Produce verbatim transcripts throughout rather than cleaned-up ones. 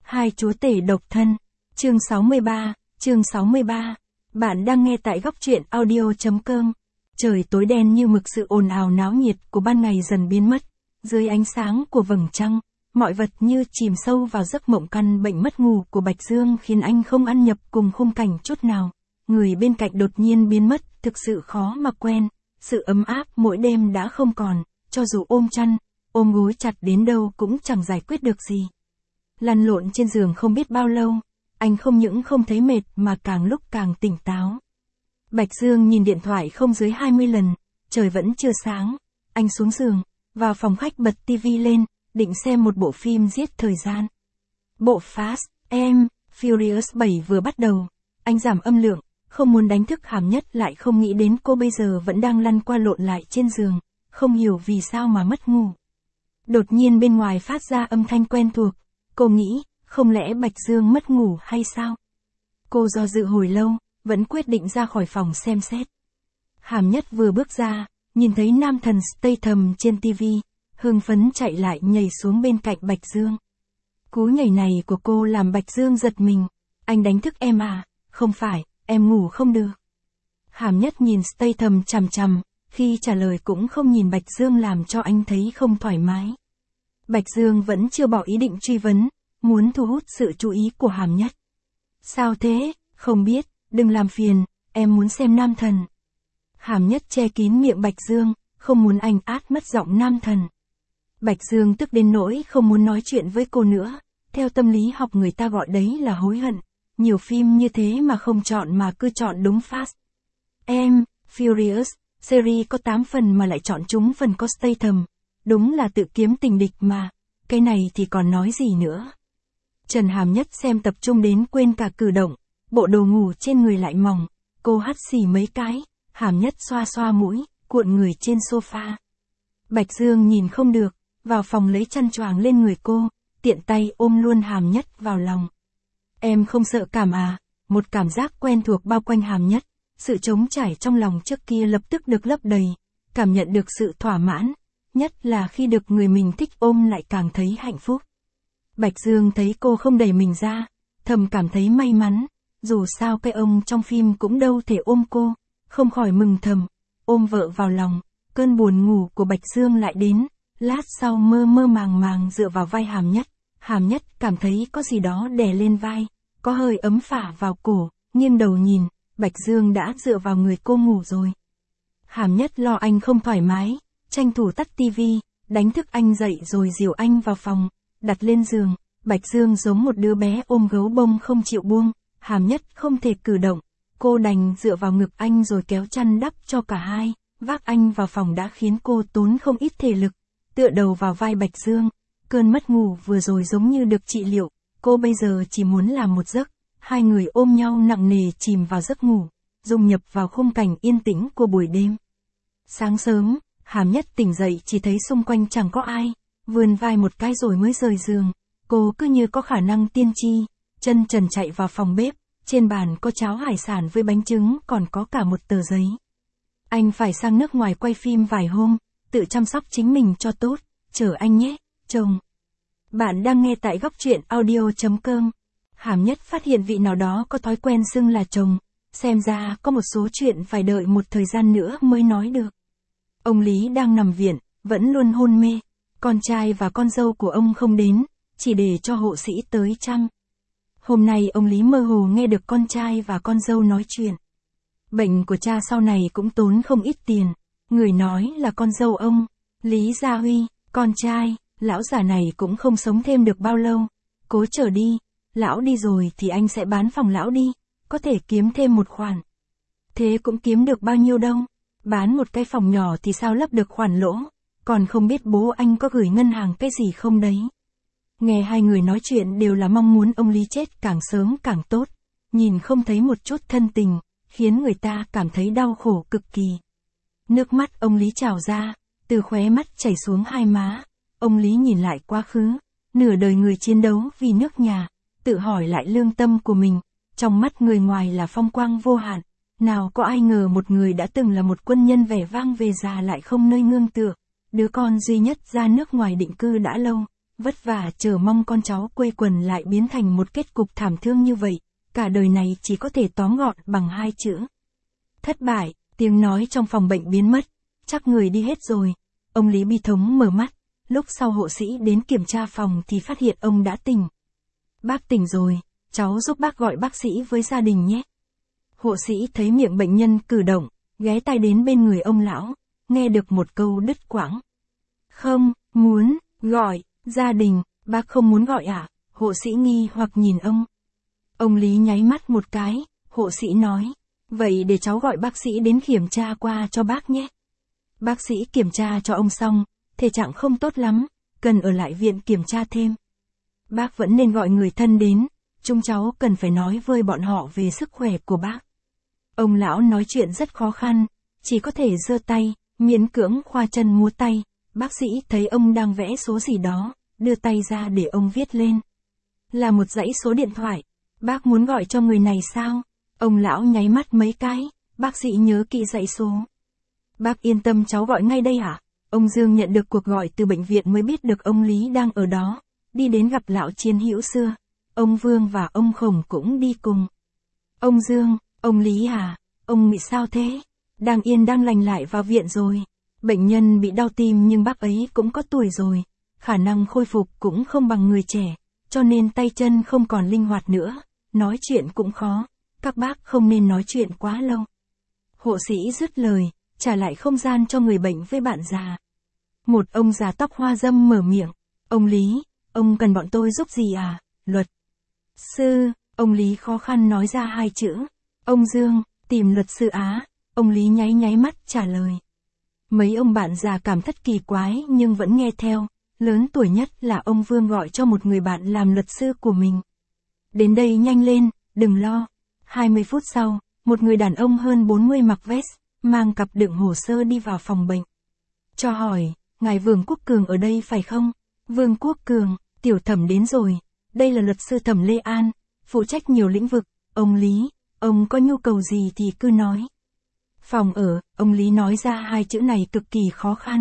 Hai chúa tể độc thân. Chương sáu mươi ba, chương sáu mươi ba. Bạn đang nghe tại góc truyện audio chấm com. Trời tối đen như mực, sự ồn ào náo nhiệt của ban ngày dần biến mất. Dưới ánh sáng của vầng trăng, mọi vật như chìm sâu vào giấc mộng. Căn bệnh mất ngủ của Bạch Dương khiến anh không ăn nhập cùng khung cảnh chút nào. Người bên cạnh đột nhiên biến mất, thực sự khó mà quen. Sự ấm áp mỗi đêm đã không còn, cho dù ôm chăn, ôm gối chặt đến đâu cũng chẳng giải quyết được gì. Lăn lộn trên giường không biết bao lâu, anh không những không thấy mệt mà càng lúc càng tỉnh táo. Bạch Dương nhìn điện thoại không dưới hai mươi lần, trời vẫn chưa sáng. Anh xuống giường, vào phòng khách bật tivi lên, định xem một bộ phim giết thời gian. Bộ Fast and Furious bảy vừa bắt đầu, anh giảm âm lượng, không muốn đánh thức Hàm Nhất, lại không nghĩ đến cô bây giờ vẫn đang lăn qua lộn lại trên giường, không hiểu vì sao mà mất ngủ. Đột nhiên bên ngoài phát ra âm thanh quen thuộc, cô nghĩ, không lẽ Bạch Dương mất ngủ hay sao? Cô do dự hồi lâu, vẫn quyết định ra khỏi phòng xem xét. Hàm Nhất vừa bước ra, nhìn thấy nam thần Statham trên tivi, hưng phấn chạy lại nhảy xuống bên cạnh Bạch Dương. Cú nhảy này của cô làm Bạch Dương giật mình. Anh đánh thức em à? Không phải, em ngủ không được. Hàm Nhất nhìn Statham chằm chằm, khi trả lời cũng không nhìn Bạch Dương làm cho anh thấy không thoải mái. Bạch Dương vẫn chưa bỏ ý định truy vấn, muốn thu hút sự chú ý của Hàm Nhất. Sao thế? Không biết, đừng làm phiền, em muốn xem nam thần. Hàm Nhất che kín miệng Bạch Dương, không muốn anh át mất giọng nam thần. Bạch Dương tức đến nỗi không muốn nói chuyện với cô nữa. Theo tâm lý học người ta gọi đấy là hối hận. Nhiều phim như thế mà không chọn mà cứ chọn đúng Fast and Furious, series có tám phần mà lại chọn trúng phần có Statham. Đúng là tự kiếm tình địch mà, cái này thì còn nói gì nữa. Trần Hàm Nhất xem tập trung đến quên cả cử động, bộ đồ ngủ trên người lại mỏng, cô hắt xì mấy cái, Hàm Nhất xoa xoa mũi, cuộn người trên sofa. Bạch Dương nhìn không được, vào phòng lấy chăn choàng lên người cô, tiện tay ôm luôn Hàm Nhất vào lòng. Em không sợ cảm à? Một cảm giác quen thuộc bao quanh Hàm Nhất, sự trống trải trong lòng trước kia lập tức được lấp đầy, cảm nhận được sự thỏa mãn, nhất là khi được người mình thích ôm lại càng thấy hạnh phúc. Bạch Dương thấy cô không đẩy mình ra, thầm cảm thấy may mắn, dù sao cái ông trong phim cũng đâu thể ôm cô, không khỏi mừng thầm, ôm vợ vào lòng, cơn buồn ngủ của Bạch Dương lại đến, lát sau mơ mơ màng màng dựa vào vai Hàm Nhất, Hàm Nhất cảm thấy có gì đó đè lên vai, có hơi ấm phả vào cổ, nghiêng đầu nhìn, Bạch Dương đã dựa vào người cô ngủ rồi. Hàm Nhất lo anh không thoải mái, tranh thủ tắt tivi, đánh thức anh dậy rồi dìu anh vào phòng, đặt lên giường. Bạch Dương giống một đứa bé ôm gấu bông không chịu buông, Hàm Nhất không thể cử động, cô đành dựa vào ngực anh rồi kéo chăn đắp cho cả hai, vác anh vào phòng đã khiến cô tốn không ít thể lực, tựa đầu vào vai Bạch Dương, cơn mất ngủ vừa rồi giống như được trị liệu, cô bây giờ chỉ muốn làm một giấc, hai người ôm nhau nặng nề chìm vào giấc ngủ, dung nhập vào khung cảnh yên tĩnh của buổi đêm. Sáng sớm, Hàm Nhất tỉnh dậy chỉ thấy xung quanh chẳng có ai, vươn vai một cái rồi mới rời giường, cô cứ như có khả năng tiên tri, chân trần chạy vào phòng bếp, trên bàn có cháo hải sản với bánh trứng, còn có cả một tờ giấy. Anh phải sang nước ngoài quay phim vài hôm, tự chăm sóc chính mình cho tốt, chờ anh nhé, chồng. Bạn đang nghe tại góc truyện audio chấm com. Hàm Nhất phát hiện vị nào đó có thói quen xưng là chồng, xem ra có một số chuyện phải đợi một thời gian nữa mới nói được. Ông Lý đang nằm viện, vẫn luôn hôn mê, con trai và con dâu của ông không đến, chỉ để cho hộ sĩ tới chăm. Hôm nay ông Lý mơ hồ nghe được con trai và con dâu nói chuyện. Bệnh của cha sau này cũng tốn không ít tiền, người nói là con dâu ông, Lý Gia Huy, con trai, lão già này cũng không sống thêm được bao lâu, cố chờ đi, lão đi rồi thì anh sẽ bán phòng lão đi, có thể kiếm thêm một khoản. Thế cũng kiếm được bao nhiêu đâu, bán một cái phòng nhỏ thì sao lấp được khoản lỗ, còn không biết bố anh có gửi ngân hàng cái gì không đấy. Nghe hai người nói chuyện đều là mong muốn ông Lý chết càng sớm càng tốt, nhìn không thấy một chút thân tình, khiến người ta cảm thấy đau khổ cực kỳ. Nước mắt ông Lý trào ra, từ khóe mắt chảy xuống hai má, ông Lý nhìn lại quá khứ, nửa đời người chiến đấu vì nước nhà, tự hỏi lại lương tâm của mình, trong mắt người ngoài là phong quang vô hạn, nào có ai ngờ một người đã từng là một quân nhân vẻ vang về già lại không nơi nương tựa, đứa con duy nhất ra nước ngoài định cư đã lâu, vất vả chờ mong con cháu quây quần lại biến thành một kết cục thảm thương như vậy, cả đời này chỉ có thể tóm gọn bằng hai chữ. Thất bại. Tiếng nói trong phòng bệnh biến mất, chắc người đi hết rồi. Ông Lý bi thống mở mắt, lúc sau hộ sĩ đến kiểm tra phòng thì phát hiện ông đã tỉnh. Bác tỉnh rồi, cháu giúp bác gọi bác sĩ với gia đình nhé. Hộ sĩ thấy miệng bệnh nhân cử động, ghé tai đến bên người ông lão, nghe được một câu đứt quãng. Không, muốn, gọi, gia đình, bác không muốn gọi à? Hộ sĩ nghi hoặc nhìn ông. Ông Lý nháy mắt một cái, hộ sĩ nói, vậy để cháu gọi bác sĩ đến kiểm tra qua cho bác nhé. Bác sĩ kiểm tra cho ông xong, thể trạng không tốt lắm, cần ở lại viện kiểm tra thêm. Bác vẫn nên gọi người thân đến, chúng cháu cần phải nói với bọn họ về sức khỏe của bác. Ông lão nói chuyện rất khó khăn, chỉ có thể giơ tay, miễn cưỡng khoa chân múa tay. Bác sĩ thấy ông đang vẽ số gì đó, đưa tay ra để ông viết lên. Là một dãy số điện thoại. Bác muốn gọi cho người này sao? Ông lão nháy mắt mấy cái, bác sĩ nhớ kỹ dãy số. Bác yên tâm cháu gọi ngay đây hả? Ông Dương nhận được cuộc gọi từ bệnh viện mới biết được ông Lý đang ở đó, đi đến gặp lão chiến hữu xưa. Ông Vương và ông Khổng cũng đi cùng. Ông Dương, ông Lý à, ông bị sao thế? Đang yên đang lành lại vào viện rồi. Bệnh nhân bị đau tim nhưng bác ấy cũng có tuổi rồi, khả năng khôi phục cũng không bằng người trẻ, cho nên tay chân không còn linh hoạt nữa, nói chuyện cũng khó, các bác không nên nói chuyện quá lâu. Hộ sĩ dứt lời, trả lại không gian cho người bệnh với bạn già. Một ông già tóc hoa râm mở miệng, ông Lý, ông cần bọn tôi giúp gì à? Luật sư, ông Lý khó khăn nói ra hai chữ. Ông Dương, tìm luật sư Á, ông Lý nháy nháy mắt trả lời. Mấy ông bạn già cảm thất kỳ quái nhưng vẫn nghe theo, lớn tuổi nhất là ông Vương gọi cho một người bạn làm luật sư của mình. Đến đây nhanh lên, đừng lo. hai mươi phút sau, một người đàn ông hơn bốn mươi mặc vest, mang cặp đựng hồ sơ đi vào phòng bệnh. Cho hỏi, ngài Vương Quốc Cường ở đây phải không? Vương Quốc Cường, tiểu thẩm đến rồi, đây là luật sư Thẩm Lê An, phụ trách nhiều lĩnh vực, ông Lý, ông có nhu cầu gì thì cứ nói. Phòng ở, ông Lý nói ra hai chữ này cực kỳ khó khăn.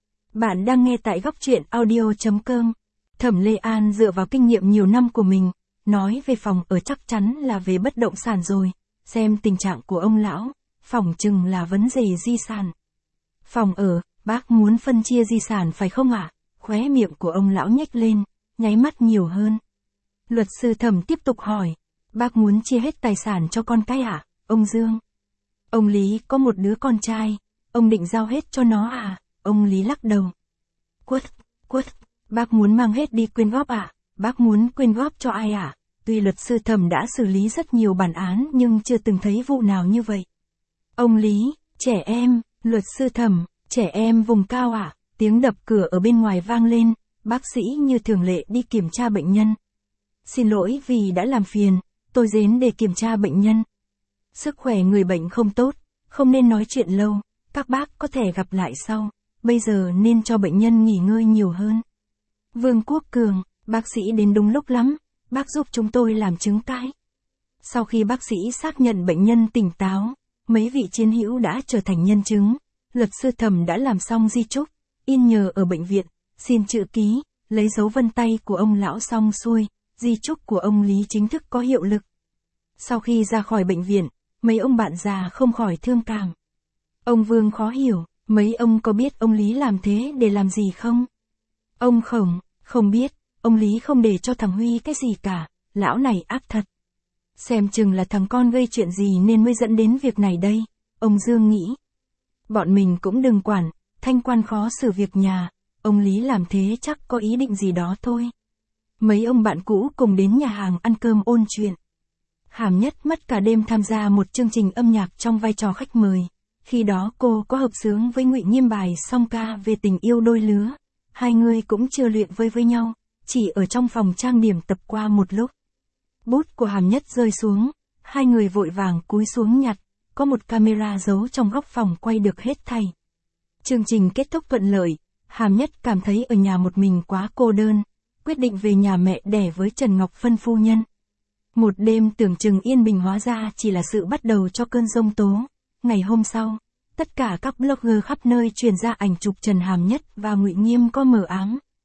Bạn đang nghe tại góc truyện audio chấm com. Thẩm Lê An dựa vào kinh nghiệm nhiều năm của mình, nói về phòng ở chắc chắn là về bất động sản rồi, xem tình trạng của ông lão, phỏng chừng là vấn đề di sản. Phòng ở, bác muốn phân chia di sản phải không ạ? À? Khóe miệng của ông lão nhếch lên, nháy mắt nhiều hơn. Luật sư Thẩm tiếp tục hỏi, bác muốn chia hết tài sản cho con cái ạ? À? Ông Dương. Ông Lý có một đứa con trai, ông định giao hết cho nó à? Ông Lý lắc đầu. Quất, quất, bác muốn mang hết đi quyên góp à? Bác muốn quyên góp cho ai à? Tuy luật sư Thẩm đã xử lý rất nhiều bản án nhưng chưa từng thấy vụ nào như vậy. Ông Lý, trẻ em, luật sư Thẩm, trẻ em vùng cao à? Tiếng đập cửa ở bên ngoài vang lên, bác sĩ như thường lệ đi kiểm tra bệnh nhân. Xin lỗi vì đã làm phiền, tôi đến để kiểm tra bệnh nhân. Sức khỏe người bệnh không tốt, không nên nói chuyện lâu, các bác có thể gặp lại sau, bây giờ nên cho bệnh nhân nghỉ ngơi nhiều hơn. Vương Quốc Cường, bác sĩ đến đúng lúc lắm, bác giúp chúng tôi làm chứng cái. Sau khi bác sĩ xác nhận bệnh nhân tỉnh táo, mấy vị chiến hữu đã trở thành nhân chứng, luật sư Thẩm đã làm xong di chúc, in nhờ ở bệnh viện, xin chữ ký, lấy dấu vân tay của ông lão xong xuôi, di chúc của ông Lý chính thức có hiệu lực. Sau khi ra khỏi bệnh viện, mấy ông bạn già không khỏi thương cảm. Ông Vương khó hiểu, mấy ông có biết ông Lý làm thế để làm gì không? Ông Khổng, không biết, ông Lý không để cho thằng Huy cái gì cả, lão này ác thật. Xem chừng là thằng con gây chuyện gì nên mới dẫn đến việc này đây, ông Dương nghĩ. Bọn mình cũng đừng quản, thanh quan khó xử việc nhà, ông Lý làm thế chắc có ý định gì đó thôi. Mấy ông bạn cũ cùng đến nhà hàng ăn cơm ôn chuyện. Hàm Nhất mất cả đêm tham gia một chương trình âm nhạc trong vai trò khách mời. Khi đó cô có hợp xướng với Ngụy Nghiêm bài song ca về tình yêu đôi lứa. Hai người cũng chưa luyện với với nhau, chỉ ở trong phòng trang điểm tập qua một lúc. Bút của Hàm Nhất rơi xuống, hai người vội vàng cúi xuống nhặt, có một camera giấu trong góc phòng quay được hết thảy. Chương trình kết thúc thuận lợi, Hàm Nhất cảm thấy ở nhà một mình quá cô đơn, quyết định về nhà mẹ đẻ với Trần Ngọc Phân phu nhân. Một đêm tưởng chừng yên bình hóa ra chỉ là sự bắt đầu cho cơn giông tố. Ngày hôm sau, tất cả các blogger khắp nơi truyền ra ảnh chụp Trần Hàm Nhất và Ngụy Nghiêm có mờ ám,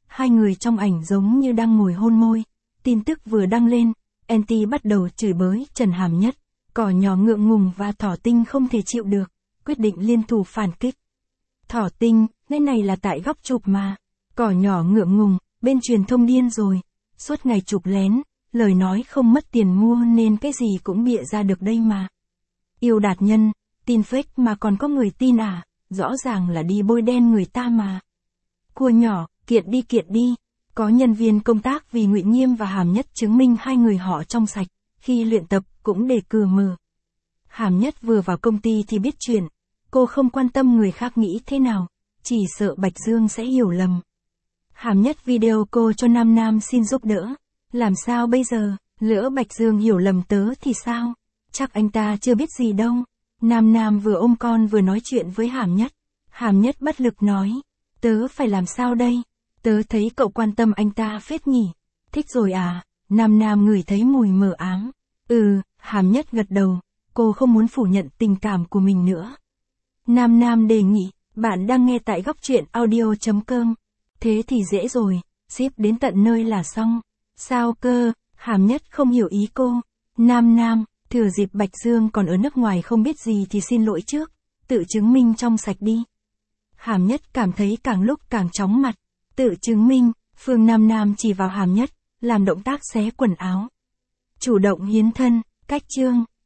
Hai người trong ảnh giống như đang ngồi hôn môi. Tin tức vừa đăng lên, en tê bắt đầu chửi bới Trần Hàm Nhất. Cỏ nhỏ ngượng ngùng và Thỏ Tinh không thể chịu được, quyết định liên thủ phản kích. Thỏ Tinh, cái này là tại góc chụp mà. Cỏ nhỏ ngượng ngùng, bên truyền thông điên rồi. Suốt ngày chụp lén, lời nói không mất tiền mua nên cái gì cũng bịa ra được đây mà. Yêu Đạt Nhân, tin fake mà còn có người tin à, rõ ràng là đi bôi đen người ta mà. Cua nhỏ, kiện đi kiện đi. Có nhân viên công tác vì Ngụy Nghiêm và Hàm Nhất chứng minh hai người họ trong sạch, khi luyện tập cũng để cừa mờ. Hàm Nhất vừa vào công ty thì biết chuyện, cô không quan tâm người khác nghĩ thế nào, chỉ sợ Bạch Dương sẽ hiểu lầm. Hàm Nhất video cô cho Nam Nam xin giúp đỡ, làm sao bây giờ, lỡ Bạch Dương hiểu lầm tớ thì sao, chắc anh ta chưa biết gì đâu. Nam Nam vừa ôm con vừa nói chuyện với Hàm Nhất. Hàm Nhất bất lực nói, tớ phải làm sao đây? Tớ thấy cậu quan tâm anh ta phết nhỉ. Thích rồi à? Nam Nam ngửi thấy mùi mờ ám. Ừ, Hàm Nhất gật đầu, cô không muốn phủ nhận tình cảm của mình nữa. Nam Nam đề nghị, bạn đang nghe tại góc truyện audio chấm com. Thế thì dễ rồi, ship đến tận nơi là xong. Sao cơ? Hàm Nhất không hiểu ý cô. Nam Nam, thừa dịp Bạch Dương còn ở nước ngoài không biết gì thì xin lỗi trước, tự chứng minh trong sạch đi. Hàm Nhất cảm thấy càng lúc càng chóng mặt. Tự chứng minh, Phương Nam Nam chỉ vào Hàm Nhất, làm động tác xé quần áo. Chủ động hiến thân, cách chương.